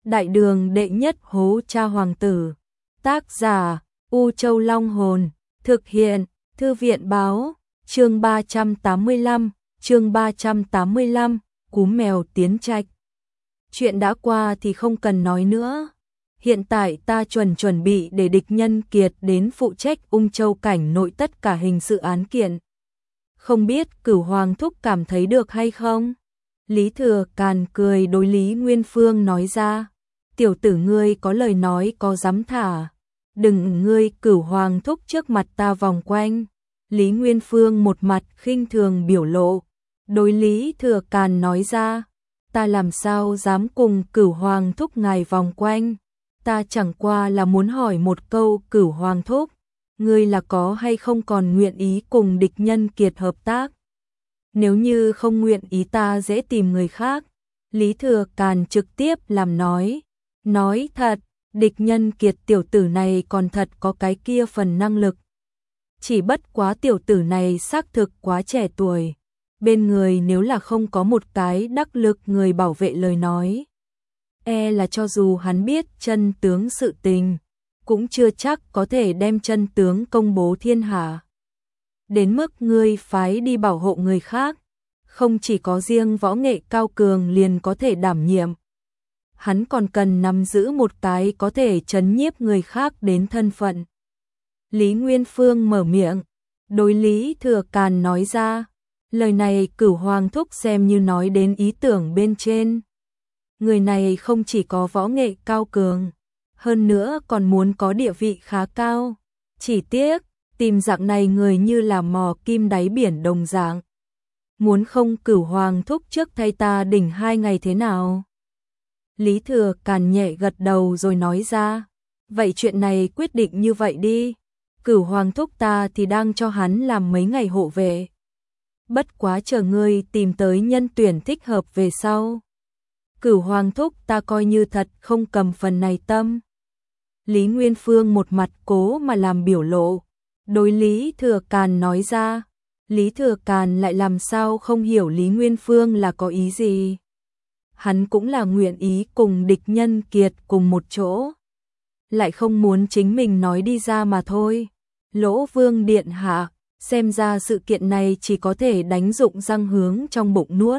Đại đường đệ nhất hố cha hoàng tử. Tác giả U Châu Long Hồn. Thực hiện Thư viện Báo. Chương 385, Cúm mèo tiến trạch. Chuyện đã qua thì không cần nói nữa. Hiện tại ta chuẩn bị để địch nhân Kiệt đến phụ trách Ung Châu cảnh nội tất cả hình sự án kiện. Không biết Cửu Hoàng thúc cảm thấy được hay không? Lý Thừa Càn cười đối Lý Nguyên Phương nói ra. Tiểu tử ngươi có lời nói có dám thả. Đừng ngươi Cửu Hoàng thúc trước mặt ta vòng quanh. Lý Nguyên Phương một mặt khinh thường biểu lộ. Đối Lý Thừa Càn nói ra. Ta làm sao dám cùng Cửu Hoàng thúc ngài vòng quanh. Ta chẳng qua là muốn hỏi một câu Cửu Hoàng thúc. Ngươi là có hay không còn nguyện ý cùng địch nhân Kiệt hợp tác? Nếu như không nguyện ý ta dễ tìm người khác. Lý Thừa Càn trực tiếp làm nói. Nói thật, địch nhân Kiệt tiểu tử này còn thật có cái kia phần năng lực. Chỉ bất quá tiểu tử này xác thực quá trẻ tuổi. Bên người nếu là không có một cái đắc lực người bảo vệ lời nói. Là cho dù hắn biết chân tướng sự tình, cũng chưa chắc có thể đem chân tướng công bố thiên hạ. Đến mức ngươi phái đi bảo hộ người khác, không chỉ có riêng võ nghệ cao cường liền có thể đảm nhiệm. Hắn còn cần nắm giữ một cái có thể trấn nhiếp người khác đến thân phận. Lý Nguyên Phương mở miệng, đối Lý Thừa Càn nói ra, lời này Cửu Hoàng thúc xem như nói đến ý tưởng bên trên. Người này không chỉ có võ nghệ cao cường, hơn nữa còn muốn có địa vị khá cao. Chỉ tiếc, tìm dạng này người như là mò kim đáy biển đồng dạng. Muốn không Cửu Hoàng thúc trước thay ta đỉnh 2 ngày thế nào? Lý Thừa Càn nhẹ gật đầu rồi nói ra. Vậy chuyện này quyết định như vậy đi. Cửu Hoàng thúc ta thì đang cho hắn làm mấy ngày hộ vệ. Bất quá chờ ngươi tìm tới nhân tuyển thích hợp về sau. Cửu Hoàng thúc ta coi như thật không cầm phần này tâm. Lý Nguyên Phương một mặt cố mà làm biểu lộ. Đối Lý Thừa Càn nói ra. Lý Thừa Càn lại làm sao không hiểu Lý Nguyên Phương là có ý gì. Hắn cũng là nguyện ý cùng địch nhân Kiệt cùng một chỗ. Lại không muốn chính mình nói đi ra mà thôi. Lỗ Vương điện hạ, xem ra sự kiện này chỉ có thể đánh dụng răng hướng trong bụng nuốt.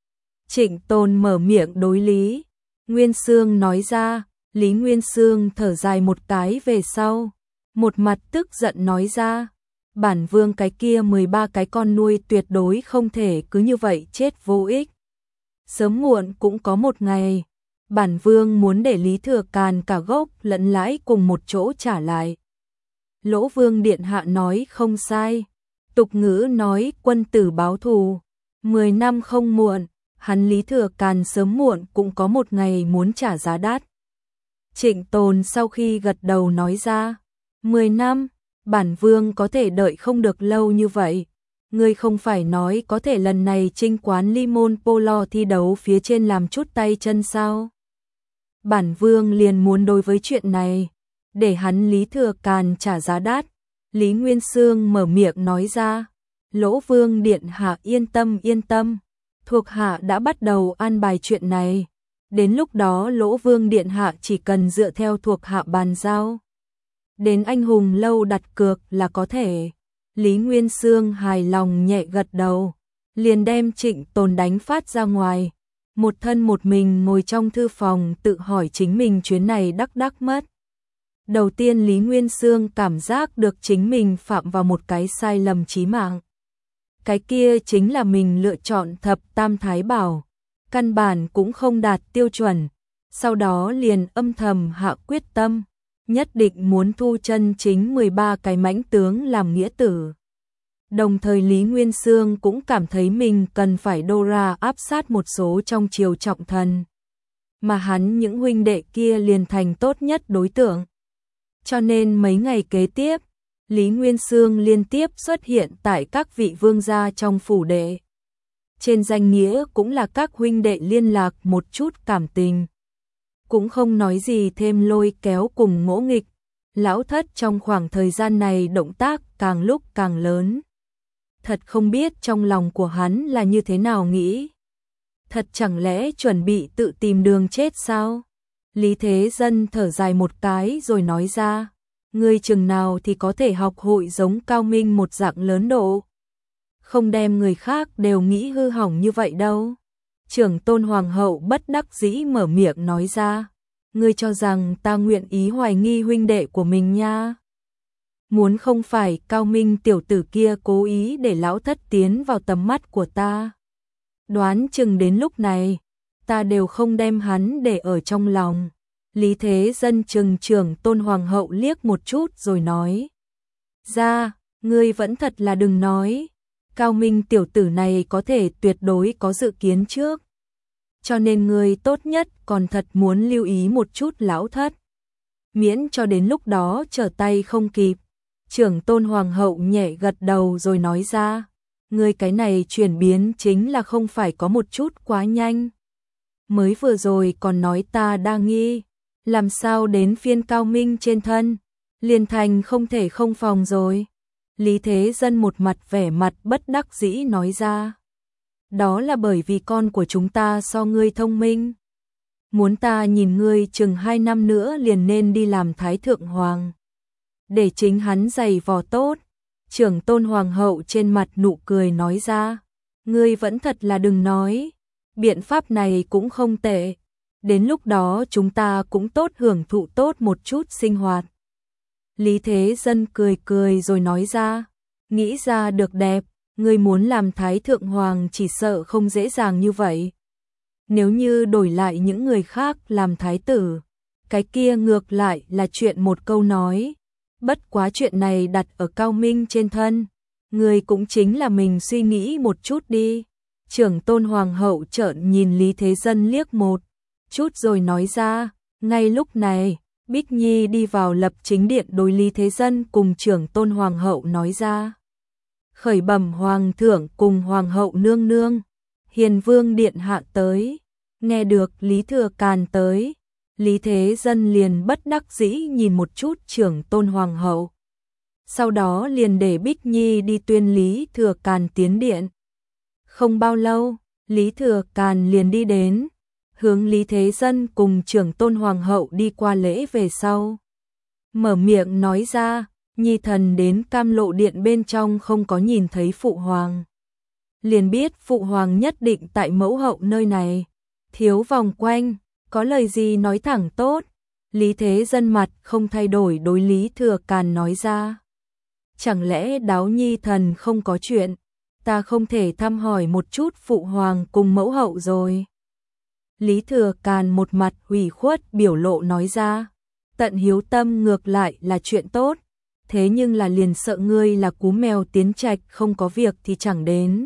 Trịnh Tồn mở miệng đối Lý Nguyên Xương nói ra. Lý Nguyên Xương thở dài một cái về sau, một mặt tức giận nói ra. Bản vương cái kia 13 cái con nuôi tuyệt đối không thể cứ như vậy chết vô ích. Sớm muộn cũng có một ngày, bản vương muốn để Lý Thừa Càn cả gốc lẫn lãi cùng một chỗ trả lại. Lỗ Vương điện hạ nói không sai. Tục ngữ nói quân tử báo thù, 10 năm không muộn, hắn Lý Thừa Càn sớm muộn cũng có một ngày muốn trả giá đắt. Trịnh Tồn sau khi gật đầu nói ra, 10 năm, bản vương có thể đợi không được lâu như vậy. Ngươi không phải nói có thể lần này chinh quán Limon Polo thi đấu phía trên làm chút tay chân sao? Bản vương liền muốn đối với chuyện này, để hắn Lý Thừa Càn trả giá đắt. Lý Nguyên Xương mở miệng nói ra, Lỗ Vương điện hạ yên tâm, thuộc hạ đã bắt đầu an bài chuyện này. Đến lúc đó Lỗ Vương điện hạ chỉ cần dựa theo thuộc hạ bàn giao. Đến anh hùng lâu đặt cược là có thể. Lý Nguyên Xương hài lòng nhẹ gật đầu, liền đem Trịnh Tồn đánh phát ra ngoài. Một thân một mình ngồi trong thư phòng tự hỏi chính mình chuyến này đắc mất. Đầu tiên Lý Nguyên Xương cảm giác được chính mình phạm vào một cái sai lầm chí mạng. Cái kia chính là mình lựa chọn thập tam thái bảo. Căn bản cũng không đạt tiêu chuẩn. Sau đó liền âm thầm hạ quyết tâm. Nhất định muốn thu chân chính 13 cái mãnh tướng làm nghĩa tử. Đồng thời Lý Nguyên Xương cũng cảm thấy mình cần phải đô ra áp sát một số trong triều trọng thần. Mà hắn những huynh đệ kia liền thành tốt nhất đối tượng. Cho nên mấy ngày kế tiếp, Lý Nguyên Xương liên tiếp xuất hiện tại các vị vương gia trong phủ đệ. Trên danh nghĩa cũng là các huynh đệ liên lạc một chút cảm tình. Cũng không nói gì thêm lôi kéo cùng ngỗ nghịch. Lão thất trong khoảng thời gian này động tác càng lúc càng lớn. Thật không biết trong lòng của hắn là như thế nào nghĩ. Thật chẳng lẽ chuẩn bị tự tìm đường chết sao? Lý Thế Dân thở dài một cái rồi nói ra, ngươi chừng nào thì có thể học hội giống Cao Minh một dạng lớn độ. Không đem người khác đều nghĩ hư hỏng như vậy đâu. Trưởng tôn hoàng hậu bất đắc dĩ mở miệng nói ra, ngươi cho rằng ta nguyện ý hoài nghi huynh đệ của mình nha. Muốn không phải Cao Minh tiểu tử kia cố ý để lão thất tiến vào tầm mắt của ta. Đoán chừng đến lúc này, ta đều không đem hắn để ở trong lòng. Lý Thế Dân chừng trưởng tôn hoàng hậu liếc một chút rồi nói, ra, ngươi vẫn thật là đừng nói. Cao Minh tiểu tử này có thể tuyệt đối có dự kiến trước. Cho nên ngươi tốt nhất còn thật muốn lưu ý một chút lão thất. Miễn cho đến lúc đó trở tay không kịp. Trưởng tôn hoàng hậu nhẹ gật đầu rồi nói ra, ngươi cái này chuyển biến chính là không phải có một chút quá nhanh. Mới vừa rồi còn nói ta đa nghi, làm sao đến phiên Cao Minh trên thân, liền thành không thể không phòng rồi. Lý Thế Dân một mặt vẻ mặt bất đắc dĩ nói ra, đó là bởi vì con của chúng ta so ngươi thông minh. Muốn ta nhìn ngươi chừng 2 năm nữa liền nên đi làm Thái Thượng Hoàng. Để chính hắn giày vò tốt. Trưởng tôn hoàng hậu trên mặt nụ cười nói ra, ngươi vẫn thật là đừng nói. Biện pháp này cũng không tệ. Đến lúc đó chúng ta cũng tốt hưởng thụ tốt một chút sinh hoạt. Lý Thế Dân cười cười rồi nói ra, nghĩ ra được đẹp, ngươi muốn làm Thái Thượng Hoàng chỉ sợ không dễ dàng như vậy. Nếu như đổi lại những người khác làm thái tử, cái kia ngược lại là chuyện một câu nói. Bất quá chuyện này đặt ở Cao Minh trên thân, ngươi cũng chính là mình suy nghĩ một chút đi. Trưởng tôn hoàng hậu trợn nhìn Lý Thế Dân liếc một chút rồi nói ra, ngay lúc này, Bích Nhi đi vào lập chính điện đối Lý Thế Dân cùng trưởng tôn hoàng hậu nói ra. Khởi bẩm hoàng thượng cùng hoàng hậu nương nương, Hiền Vương điện hạ tới. Nghe được Lý Thừa Càn tới, Lý Thế Dân liền bất đắc dĩ nhìn một chút trưởng tôn hoàng hậu. Sau đó liền để Bích Nhi đi tuyên Lý Thừa Càn tiến điện. Không bao lâu, Lý Thừa Càn liền đi đến, hướng Lý Thế Dân cùng trưởng tôn hoàng hậu đi qua lễ về sau. Mở miệng nói ra, Nhi thần đến Cam Lộ điện bên trong không có nhìn thấy phụ hoàng. Liền biết phụ hoàng nhất định tại mẫu hậu nơi này. Thiếu vòng quanh, có lời gì nói thẳng tốt. Lý Thế Dân mặt không thay đổi đối Lý Thừa Càn nói ra. Chẳng lẽ đáo Nhi thần không có chuyện, ta không thể thăm hỏi một chút phụ hoàng cùng mẫu hậu rồi. Lý Thừa Càn một mặt ủy khuất biểu lộ nói ra, tận hiếu tâm ngược lại là chuyện tốt, thế nhưng là liền sợ ngươi là cú mèo tiến trạch không có việc thì chẳng đến.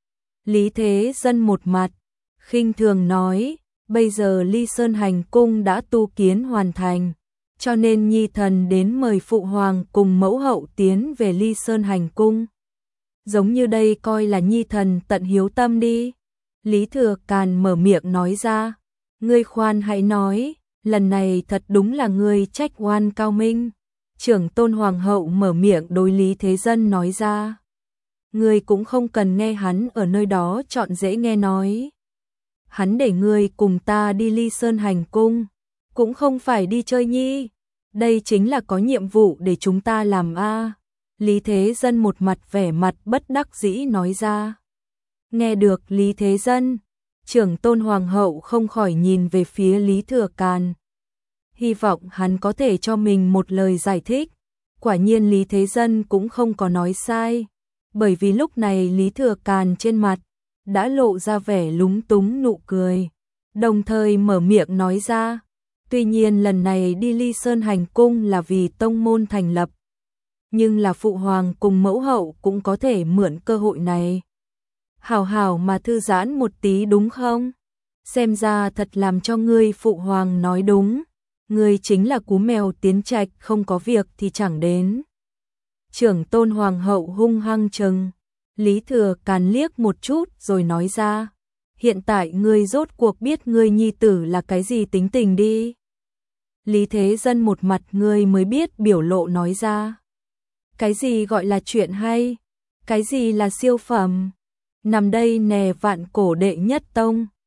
Lý Thế Dân một mặt khinh thường nói, bây giờ Ly Sơn Hành Cung đã tu kiến hoàn thành, cho nên Nhi thần đến mời phụ hoàng cùng mẫu hậu tiến về Ly Sơn Hành Cung. Giống như đây coi là Nhi thần tận hiếu tâm đi. Lý Thừa Càn mở miệng nói ra, ngươi khoan hãy nói, lần này thật đúng là ngươi trách oan Cao Minh. Trưởng tôn hoàng hậu mở miệng đối Lý Thế Dân nói ra, ngươi cũng không cần nghe hắn ở nơi đó chọn dễ nghe nói. Hắn để ngươi cùng ta đi Ly Sơn Hành Cung, cũng không phải đi chơi nhi. Đây chính là có nhiệm vụ để chúng ta làm a. Lý Thế Dân một mặt vẻ mặt bất đắc dĩ nói ra. Nghe được Lý Thế Dân, trưởng tôn hoàng hậu không khỏi nhìn về phía Lý Thừa Càn. Hy vọng hắn có thể cho mình một lời giải thích. Quả nhiên Lý Thế Dân cũng không có nói sai, bởi vì lúc này Lý Thừa Càn trên mặt đã lộ ra vẻ lúng túng nụ cười, đồng thời mở miệng nói ra, tuy nhiên lần này đi Ly Sơn Hành Cung là vì tông môn thành lập, nhưng là phụ hoàng cùng mẫu hậu cũng có thể mượn cơ hội này. Hảo hảo mà thư giãn một tí đúng không? Xem ra thật làm cho ngươi phụ hoàng nói đúng, ngươi chính là cú mèo tiến trạch không có việc thì chẳng đến. Trưởng tôn hoàng hậu hung hăng trừng Lý Thừa Càn liếc một chút rồi nói ra, hiện tại ngươi rốt cuộc biết ngươi nhi tử là cái gì tính tình đi. Lý Thế Dân một mặt ngươi mới biết biểu lộ nói ra, cái gì gọi là chuyện hay, cái gì là siêu phẩm, nằm đây nè vạn cổ đệ nhất tông.